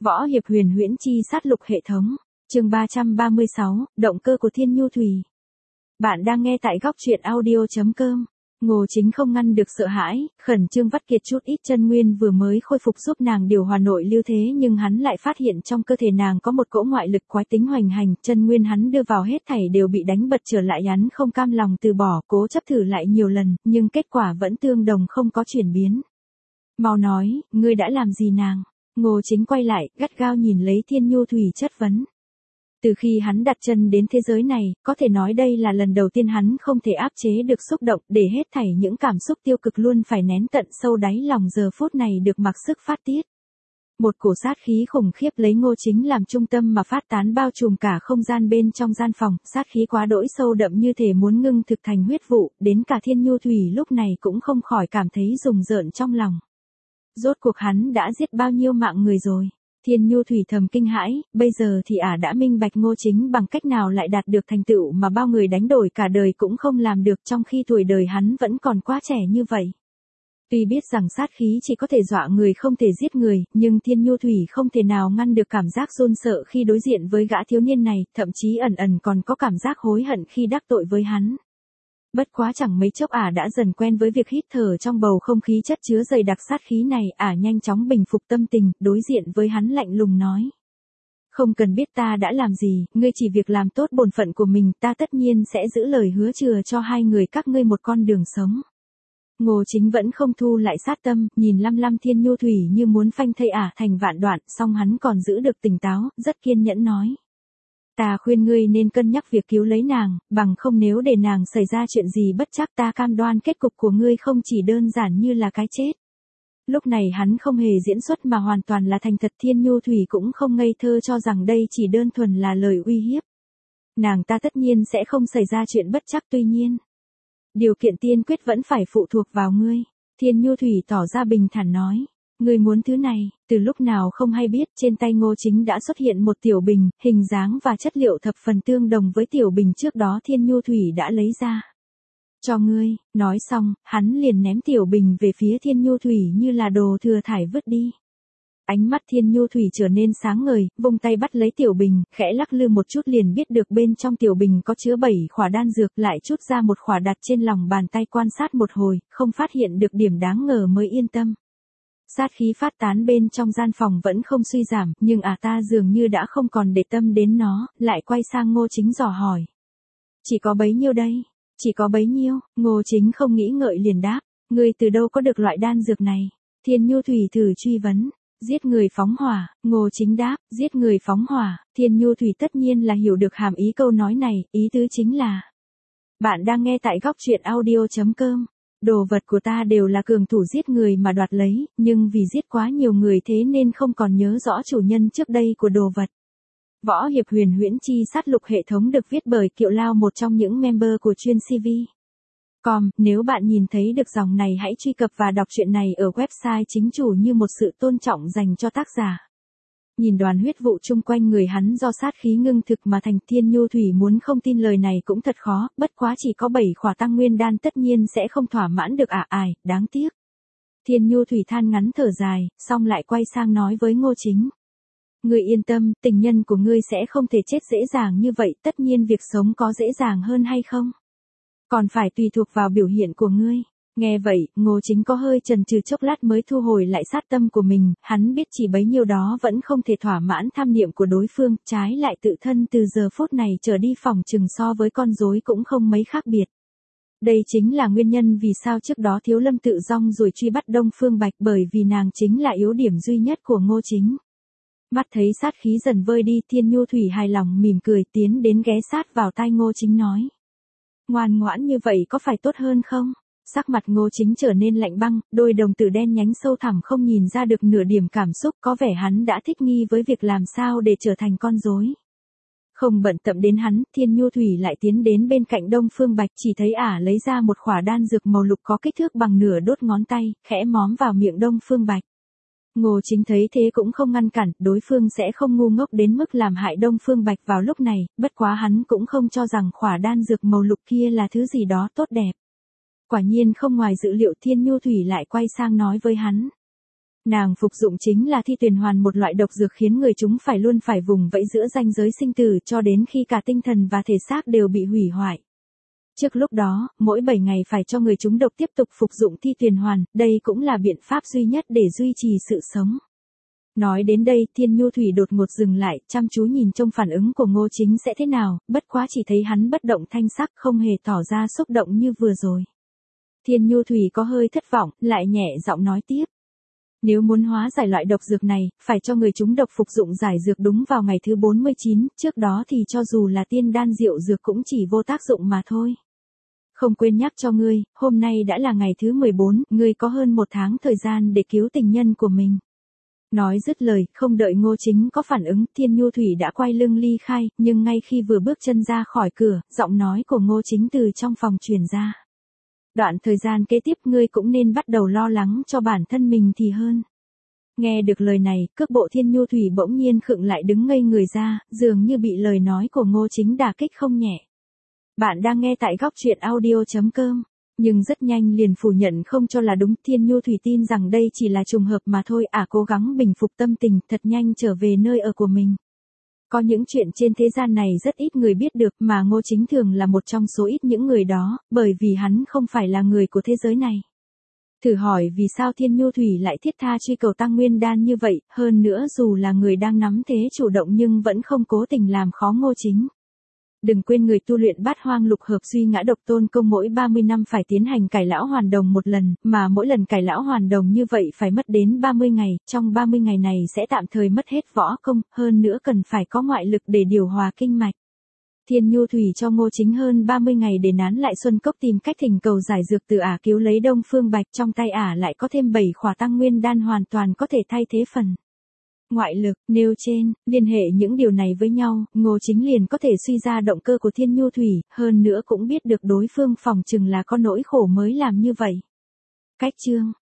Võ hiệp huyền huyễn chi sát lục hệ thống. Chương 336, động cơ của Thiên Nhu Thủy. Bạn đang nghe tại góc truyện audio.com. Ngô Chính không ngăn được sợ hãi, khẩn trương vắt kiệt chút ít chân nguyên vừa mới khôi phục giúp nàng điều hòa nội lưu thế, nhưng hắn lại phát hiện trong cơ thể nàng có một cỗ ngoại lực quái tính hoành hành, chân nguyên hắn đưa vào hết thảy đều bị đánh bật trở lại, hắn không cam lòng từ bỏ, cố chấp thử lại nhiều lần, nhưng kết quả vẫn tương đồng, không có chuyển biến. Mau nói, ngươi đã làm gì nàng? Ngô Chính quay lại, gắt gao nhìn lấy Thiên Nhu Thủy chất vấn. Từ khi hắn đặt chân đến thế giới này, có thể nói đây là lần đầu tiên hắn không thể áp chế được xúc động, để hết thảy những cảm xúc tiêu cực luôn phải nén tận sâu đáy lòng giờ phút này được mặc sức phát tiết. Một cổ sát khí khủng khiếp lấy Ngô Chính làm trung tâm mà phát tán bao trùm cả không gian bên trong gian phòng, sát khí quá đỗi sâu đậm như thể muốn ngưng thực thành huyết vụ, đến cả Thiên Nhu Thủy lúc này cũng không khỏi cảm thấy rùng rợn trong lòng. Rốt cuộc hắn đã giết bao nhiêu mạng người rồi? Thiên Nhu Thủy thầm kinh hãi, bây giờ thì đã minh bạch Ngô Chính bằng cách nào lại đạt được thành tựu mà bao người đánh đổi cả đời cũng không làm được, trong khi tuổi đời hắn vẫn còn quá trẻ như vậy. Tuy biết rằng sát khí chỉ có thể dọa người không thể giết người, nhưng Thiên Nhu Thủy không thể nào ngăn được cảm giác run sợ khi đối diện với gã thiếu niên này, thậm chí ẩn ẩn còn có cảm giác hối hận khi đắc tội với hắn. Bất quá chẳng mấy chốc đã dần quen với việc hít thở trong bầu không khí chất chứa dày đặc sát khí này, nhanh chóng bình phục tâm tình, đối diện với hắn lạnh lùng nói. Không cần biết ta đã làm gì, ngươi chỉ việc làm tốt bổn phận của mình, ta tất nhiên sẽ giữ lời hứa chừa cho hai người các ngươi một con đường sống. Ngô Chính vẫn không thu lại sát tâm, nhìn lăm lăm Thiên Nhu Thủy như muốn phanh thây thành vạn đoạn, song hắn còn giữ được tỉnh táo, rất kiên nhẫn nói. Ta khuyên ngươi nên cân nhắc việc cứu lấy nàng, bằng không nếu để nàng xảy ra chuyện gì bất trắc, ta cam đoan kết cục của ngươi không chỉ đơn giản như là cái chết. Lúc này hắn không hề diễn xuất mà hoàn toàn là thành thật, Thiên Nhu Thủy cũng không ngây thơ cho rằng đây chỉ đơn thuần là lời uy hiếp. Nàng ta tất nhiên sẽ không xảy ra chuyện bất trắc, tuy nhiên điều kiện tiên quyết vẫn phải phụ thuộc vào ngươi. Thiên Nhu Thủy tỏ ra bình thản nói. Ngươi muốn thứ này, từ lúc nào không hay biết, trên tay Ngô Chính đã xuất hiện một tiểu bình, hình dáng và chất liệu thập phần tương đồng với tiểu bình trước đó Thiên Nhu Thủy đã lấy ra. Cho ngươi, nói xong, hắn liền ném tiểu bình về phía Thiên Nhu Thủy như là đồ thừa thải vứt đi. Ánh mắt Thiên Nhu Thủy trở nên sáng ngời, vung tay bắt lấy tiểu bình, khẽ lắc lư một chút liền biết được bên trong tiểu bình có chứa 7 khỏa đan dược, lại chút ra một khỏa đặt trên lòng bàn tay quan sát một hồi, không phát hiện được điểm đáng ngờ mới yên tâm. Sát khí phát tán bên trong gian phòng vẫn không suy giảm, nhưng ta dường như đã không còn để tâm đến nó, lại quay sang Ngô Chính dò hỏi. Chỉ có bấy nhiêu đây? Chỉ có bấy nhiêu? Ngô Chính không nghĩ ngợi liền đáp. Ngươi từ đâu có được loại đan dược này? Thiên Nhu Thủy thử truy vấn. Giết người phóng hỏa, Ngô Chính đáp. Giết người phóng hỏa. Thiên Nhu Thủy tất nhiên là hiểu được hàm ý câu nói này, ý tứ chính là. Bạn đang nghe tại góc truyện audio.com. Đồ vật của ta đều là cường thủ giết người mà đoạt lấy, nhưng vì giết quá nhiều người thế nên không còn nhớ rõ chủ nhân trước đây của đồ vật. Võ hiệp huyền huyễn chi sát lục hệ thống được viết bởi Kiệu Lao, một trong những member của chuyên CV. Nếu bạn nhìn thấy được dòng này hãy truy cập và đọc truyện này ở website chính chủ như một sự tôn trọng dành cho tác giả. Nhìn đoàn huyết vụ chung quanh người hắn do sát khí ngưng thực mà thành, Thiên Nhu Thủy muốn không tin lời này cũng thật khó, bất quá chỉ có 7 khỏa tăng nguyên đan tất nhiên sẽ không thỏa mãn được đáng tiếc. Thiên Nhu Thủy than ngắn thở dài, xong lại quay sang nói với Ngô Chính. Ngươi yên tâm, tình nhân của ngươi sẽ không thể chết dễ dàng như vậy, tất nhiên việc sống có dễ dàng hơn hay không? Còn phải tùy thuộc vào biểu hiện của ngươi. Nghe vậy, Ngô Chính có hơi chần chừ chốc lát mới thu hồi lại sát tâm của mình, hắn biết chỉ bấy nhiêu đó vẫn không thể thỏa mãn tham niệm của đối phương, trái lại tự thân từ giờ phút này trở đi phỏng chừng so với con rối cũng không mấy khác biệt. Đây chính là nguyên nhân vì sao trước đó Thiếu Lâm tự rong rồi truy bắt Đông Phương Bạch, bởi vì nàng chính là yếu điểm duy nhất của Ngô Chính. Mắt thấy sát khí dần vơi đi, Thiên Nhu Thủy hài lòng mỉm cười tiến đến ghé sát vào tai Ngô Chính nói. Ngoan ngoãn như vậy có phải tốt hơn không? Sắc mặt Ngô Chính trở nên lạnh băng, đôi đồng tử đen nhánh sâu thẳm không nhìn ra được nửa điểm cảm xúc, có vẻ hắn đã thích nghi với việc làm sao để trở thành con rối. Không bận tâm đến hắn, Thiên Nhu Thủy lại tiến đến bên cạnh Đông Phương Bạch, chỉ thấy lấy ra một khỏa đan dược màu lục có kích thước bằng nửa đốt ngón tay, khẽ móm vào miệng Đông Phương Bạch. Ngô Chính thấy thế cũng không ngăn cản, đối phương sẽ không ngu ngốc đến mức làm hại Đông Phương Bạch vào lúc này, bất quá hắn cũng không cho rằng khỏa đan dược màu lục kia là thứ gì đó tốt đẹp. Quả nhiên không ngoài dự liệu, Thiên Nhu Thủy lại quay sang nói với hắn. Nàng phục dụng chính là thi tuyền hoàn, một loại độc dược khiến người chúng phải luôn phải vùng vẫy giữa ranh giới sinh tử cho đến khi cả tinh thần và thể xác đều bị hủy hoại. Trước lúc đó, mỗi 7 ngày phải cho người chúng độc tiếp tục phục dụng thi tuyền hoàn, đây cũng là biện pháp duy nhất để duy trì sự sống. Nói đến đây, Thiên Nhu Thủy đột ngột dừng lại, chăm chú nhìn trông phản ứng của Ngô Chính sẽ thế nào, bất quá chỉ thấy hắn bất động thanh sắc, không hề tỏ ra xúc động như vừa rồi. Thiên Nhu Thủy có hơi thất vọng, lại nhẹ giọng nói tiếp. Nếu muốn hóa giải loại độc dược này, phải cho người chúng độc phục dụng giải dược đúng vào ngày thứ 49, trước đó thì cho dù là tiên đan diệu dược cũng chỉ vô tác dụng mà thôi. Không quên nhắc cho ngươi, hôm nay đã là ngày thứ 14, ngươi có hơn 1 tháng thời gian để cứu tình nhân của mình. Nói dứt lời, không đợi Ngô Chính có phản ứng, Thiên Nhu Thủy đã quay lưng ly khai, nhưng ngay khi vừa bước chân ra khỏi cửa, giọng nói của Ngô Chính từ trong phòng truyền ra. Đoạn thời gian kế tiếp ngươi cũng nên bắt đầu lo lắng cho bản thân mình thì hơn. Nghe được lời này, cước bộ Thiên Nhu Thủy bỗng nhiên khựng lại, đứng ngây người ra, dường như bị lời nói của Ngô Chính đả kích không nhẹ. Bạn đang nghe tại góc truyện audio.com. Nhưng rất nhanh liền phủ nhận không cho là đúng. Thiên Nhu Thủy tin rằng đây chỉ là trùng hợp mà thôi, cố gắng bình phục tâm tình, thật nhanh trở về nơi ở của mình. Có những chuyện trên thế gian này rất ít người biết được, mà Ngô Chính thường là một trong số ít những người đó, bởi vì hắn không phải là người của thế giới này. Thử hỏi vì sao Thiên Nhu Thủy lại thiết tha truy cầu tăng nguyên đan như vậy, hơn nữa dù là người đang nắm thế chủ động nhưng vẫn không cố tình làm khó Ngô Chính. Đừng quên người tu luyện Bát Hoang Lục Hợp Duy Ngã Độc Tôn Công mỗi 30 năm phải tiến hành cải lão hoàn đồng một lần, mà mỗi lần cải lão hoàn đồng như vậy phải mất đến 30 ngày, trong 30 ngày này sẽ tạm thời mất hết võ công, hơn nữa cần phải có ngoại lực để điều hòa kinh mạch. Thiên Nhu Thủy cho Ngô Chính hơn 30 ngày để nán lại Xuân Cốc tìm cách thỉnh cầu giải dược từ cứu lấy Đông Phương Bạch, trong tay lại có thêm 7 khỏa tăng nguyên đan hoàn toàn có thể thay thế phần ngoại lực nêu trên, liên hệ những điều này với nhau, Ngô Chính liền có thể suy ra động cơ của Thiên Nhu Thủy, hơn nữa cũng biết được đối phương phỏng chừng là có nỗi khổ mới làm như vậy. Cách chương